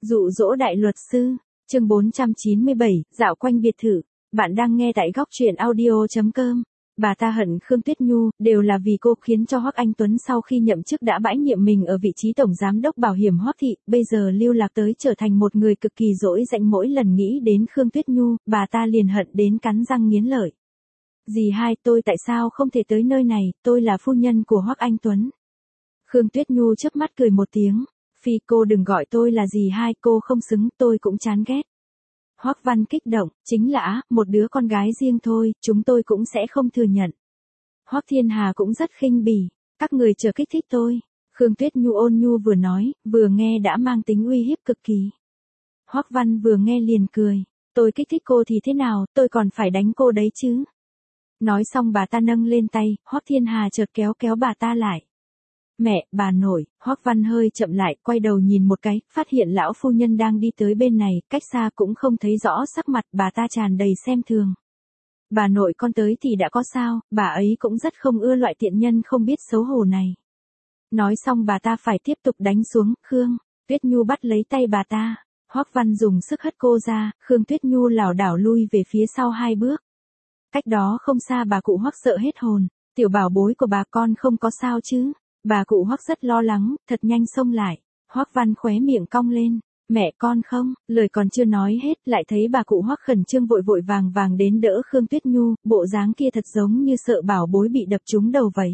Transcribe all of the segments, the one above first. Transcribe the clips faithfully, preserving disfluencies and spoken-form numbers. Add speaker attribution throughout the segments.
Speaker 1: Dụ dỗ đại luật sư, chương bốn trăm chín mươi bảy, dạo quanh biệt thự. Bạn đang nghe tại góc truyện audio chấm com. Bà ta hận Khương Tuyết Nhu, đều là vì cô khiến cho Hoắc Anh Tuấn sau khi nhậm chức đã bãi nhiệm mình ở vị trí tổng giám đốc bảo hiểm Hoắc thị, bây giờ lưu lạc tới trở thành một người cực kỳ dỗi dãnh, mỗi lần nghĩ đến Khương Tuyết Nhu, bà ta liền hận đến cắn răng nghiến lợi. Dì hai, tôi tại sao không thể tới nơi này, tôi là phu nhân của Hoắc Anh Tuấn. Khương Tuyết Nhu chớp mắt cười một tiếng. Phi, cô đừng gọi tôi là dì hai, cô không xứng, tôi cũng chán ghét. Hoắc Văn kích động, chính là, một đứa con gái riêng thôi, chúng tôi cũng sẽ không thừa nhận. Hoắc Thiên Hà cũng rất khinh bỉ, các người chờ kích thích tôi. Khương Tuyết Nhu ôn nhu vừa nói, vừa nghe đã mang tính uy hiếp cực kỳ. Hoắc Văn vừa nghe liền cười, tôi kích thích cô thì thế nào, tôi còn phải đánh cô đấy chứ. Nói xong bà ta nâng lên tay, Hoắc Thiên Hà chợt kéo kéo bà ta lại. Mẹ, bà nội, Hoắc Văn hơi chậm lại, quay đầu nhìn một cái, phát hiện lão phu nhân đang đi tới bên này, cách xa cũng không thấy rõ sắc mặt, bà ta tràn đầy xem thường. Bà nội con tới thì đã có sao, bà ấy cũng rất không ưa loại tiện nhân không biết xấu hổ này. Nói xong bà ta phải tiếp tục đánh xuống, Khương, Tuyết Nhu bắt lấy tay bà ta, Hoắc Văn dùng sức hất cô ra, Khương Tuyết Nhu lảo đảo lui về phía sau hai bước. Cách đó không xa bà cụ Hoắc sợ hết hồn, tiểu bảo bối của bà con không có sao chứ. Bà cụ Hoắc rất lo lắng, thật nhanh xông lại. Hoắc Văn khóe miệng cong lên, mẹ con không, lời còn chưa nói hết, lại thấy bà cụ Hoắc khẩn trương vội vội vàng vàng đến đỡ Khương Tuyết Nhu, bộ dáng kia thật giống như sợ bảo bối bị đập trúng đầu vậy.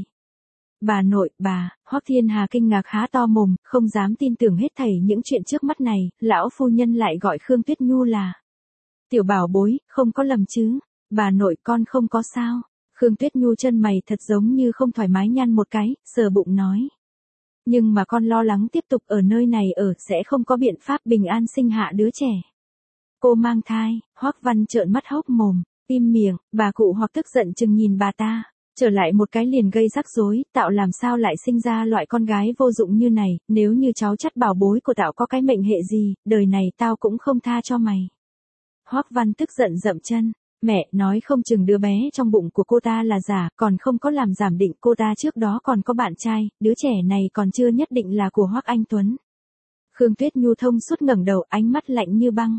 Speaker 1: Bà nội, bà, Hoắc Thiên Hà kinh ngạc há to mồm, không dám tin tưởng hết thảy những chuyện trước mắt này, lão phu nhân lại gọi Khương Tuyết Nhu là tiểu bảo bối, không có lầm chứ, bà nội con không có sao. Khương Tuyết Nhu chân mày thật giống như không thoải mái nhăn một cái, sờ bụng nói. Nhưng mà con lo lắng tiếp tục ở nơi này ở sẽ không có biện pháp bình an sinh hạ đứa trẻ. Cô mang thai, Hoắc Văn trợn mắt hốc mồm, im miệng, bà cụ Hoắc tức giận chừng nhìn bà ta, trở lại một cái liền gây rắc rối, tạo làm sao lại sinh ra loại con gái vô dụng như này, nếu như cháu chắt bảo bối của tạo có cái mệnh hệ gì, đời này tao cũng không tha cho mày. Hoắc Văn tức giận dậm chân. Mẹ, nói không chừng đứa bé trong bụng của cô ta là giả, còn không có làm giảm định cô ta trước đó còn có bạn trai, đứa trẻ này còn chưa nhất định là của Hoắc Anh Tuấn. Khương Tuyết Nhu thông suốt ngẩng đầu, ánh mắt lạnh như băng.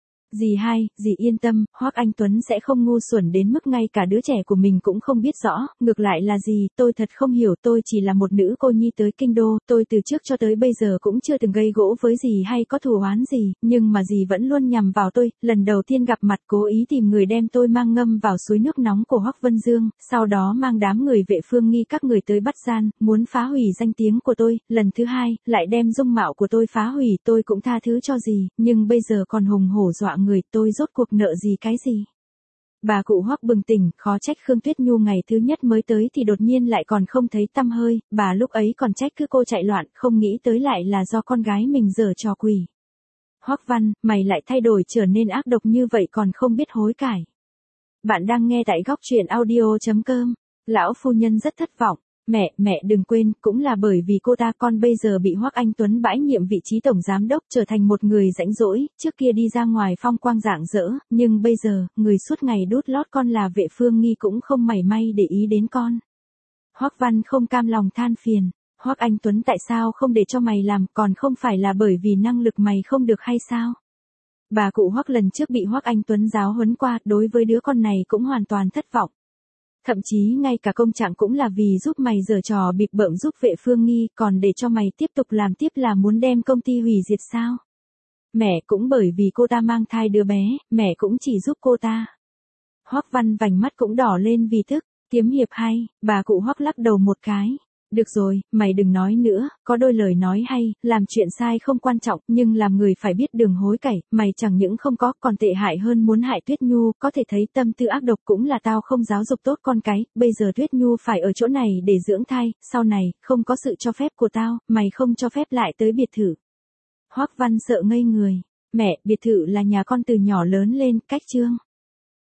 Speaker 1: Dì hai, dì yên tâm, Hoắc Anh Tuấn sẽ không ngu xuẩn đến mức ngay cả đứa trẻ của mình cũng không biết rõ, ngược lại là gì, tôi thật không hiểu, tôi chỉ là một nữ cô nhi tới kinh đô, tôi từ trước cho tới bây giờ cũng chưa từng gây gỗ với dì hay có thù oán gì, nhưng mà dì vẫn luôn nhằm vào tôi, lần đầu tiên gặp mặt cố ý tìm người đem tôi mang ngâm vào suối nước nóng của Hoắc Vân Dương, sau đó mang đám người vệ phương nghi các người tới bắt gian, muốn phá hủy danh tiếng của tôi, lần thứ hai, lại đem dung mạo của tôi phá hủy, tôi cũng tha thứ cho dì, nhưng bây giờ còn hùng hổ dọa người, tôi rốt cuộc nợ gì cái gì. Bà cụ Hoắc bừng tỉnh, khó trách Khương Tuyết Nhu ngày thứ nhất mới tới thì đột nhiên lại còn không thấy tăm hơi, bà lúc ấy còn trách cứ cô chạy loạn, không nghĩ tới lại là do con gái mình giở trò quỷ. Hoắc Văn, mày lại thay đổi trở nên ác độc như vậy còn không biết hối cải. Bạn đang nghe tại góc truyện audio chấm com, lão phu nhân rất thất vọng. Mẹ, mẹ đừng quên, cũng là bởi vì cô ta con bây giờ bị Hoắc Anh Tuấn bãi nhiệm vị trí tổng giám đốc trở thành một người rãnh rỗi, trước kia đi ra ngoài phong quang rạng rỡ, nhưng bây giờ, người suốt ngày đút lót con là vệ phương nghi cũng không mảy may để ý đến con. Hoắc Văn không cam lòng than phiền, Hoắc Anh Tuấn tại sao không để cho mày làm, còn không phải là bởi vì năng lực mày không được hay sao? Bà cụ Hoắc lần trước bị Hoắc Anh Tuấn giáo huấn qua, đối với đứa con này cũng hoàn toàn thất vọng. Thậm chí ngay cả công trạng cũng là vì giúp mày giở trò bịp bợm giúp vệ phương nghi, còn để cho mày tiếp tục làm tiếp là muốn đem công ty hủy diệt sao? Mẹ cũng bởi vì cô ta mang thai đứa bé, mẹ cũng chỉ giúp cô ta. Hoắc Văn vành mắt cũng đỏ lên vì tức, kiếm hiệp hay, bà cụ Hoắc lắc đầu một cái. Được rồi, mày đừng nói nữa, có đôi lời nói hay, làm chuyện sai không quan trọng, nhưng làm người phải biết đường hối cải, mày chẳng những không có, còn tệ hại hơn muốn hại Tuyết Nhu, có thể thấy tâm tư ác độc cũng là tao không giáo dục tốt con cái, bây giờ Tuyết Nhu phải ở chỗ này để dưỡng thai, sau này, không có sự cho phép của tao, mày không cho phép lại tới biệt thự. Hoắc Văn sợ ngây người, mẹ, biệt thự là nhà con từ nhỏ lớn lên, cách chương.